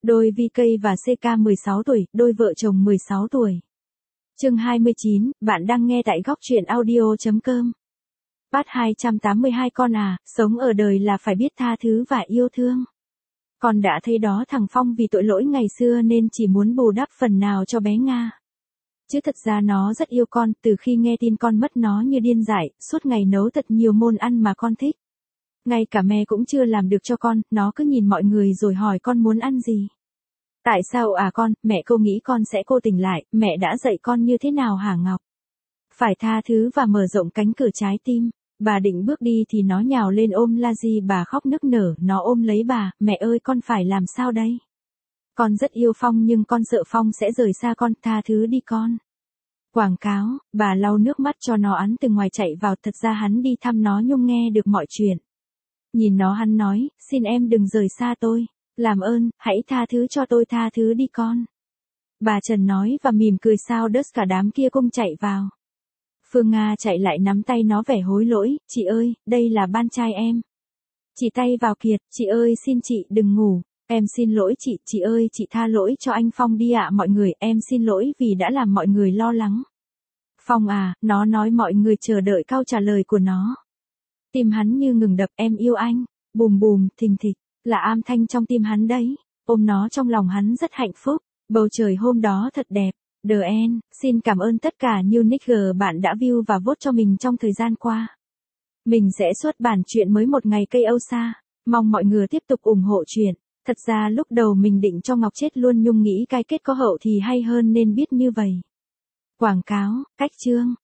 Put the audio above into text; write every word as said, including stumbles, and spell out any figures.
Đôi vê ca và xê ca mười sáu tuổi, đôi vợ chồng mười sáu tuổi. Chương hai mươi chín, bạn đang nghe tại góc truyện audio chấm com. Part hai trăm tám mươi hai con à, sống ở đời là phải biết tha thứ và yêu thương. Con đã thấy đó thằng Phong vì tội lỗi ngày xưa nên chỉ muốn bù đắp phần nào cho bé Nga. Chứ thật ra nó rất yêu con, từ khi nghe tin con mất nó như điên dại, suốt ngày nấu thật nhiều món ăn mà con thích. Ngay cả mẹ cũng chưa làm được cho con, nó cứ nhìn mọi người rồi hỏi con muốn ăn gì. Tại sao à con, mẹ cô nghĩ con sẽ cô tỉnh lại, mẹ đã dạy con như thế nào hả Ngọc? Phải tha thứ và mở rộng cánh cửa trái tim. Bà định bước đi thì nó nhào lên ôm La Di, bà khóc nức nở, nó ôm lấy bà, mẹ ơi con phải làm sao đây? Con rất yêu Phong nhưng con sợ Phong sẽ rời xa con, tha thứ đi con. Quảng cáo, bà lau nước mắt cho nó, hắn từ ngoài chạy vào, thật ra hắn đi thăm nó Nhung nghe được mọi chuyện. Nhìn nó hắn nói, xin em đừng rời xa tôi, làm ơn, hãy tha thứ cho tôi, tha thứ đi con. Bà Trần nói và mỉm cười sao đớt cả đám kia cùng chạy vào. Phương Nga chạy lại nắm tay nó vẻ hối lỗi, chị ơi, đây là ban trai em. Chị tay vào Kiệt, chị ơi xin chị đừng ngủ, em xin lỗi chị, chị ơi chị tha lỗi cho anh Phong đi ạ mọi người, em xin lỗi vì đã làm mọi người lo lắng. Phong à, nó nói mọi người chờ đợi câu trả lời của nó. Tim hắn như ngừng đập, em yêu anh, bùm bùm, thình thịch, là âm thanh trong tim hắn đấy, ôm nó trong lòng hắn rất hạnh phúc, bầu trời hôm đó thật đẹp. The End, xin cảm ơn tất cả new nigger bạn đã view và vote cho mình trong thời gian qua. Mình sẽ xuất bản chuyện mới một ngày cây Âu Sa, mong mọi người tiếp tục ủng hộ chuyện. Thật ra lúc đầu mình định cho Ngọc chết luôn nhưng nghĩ cái kết có hậu thì hay hơn nên biết như vậy. Quảng cáo, cách chương.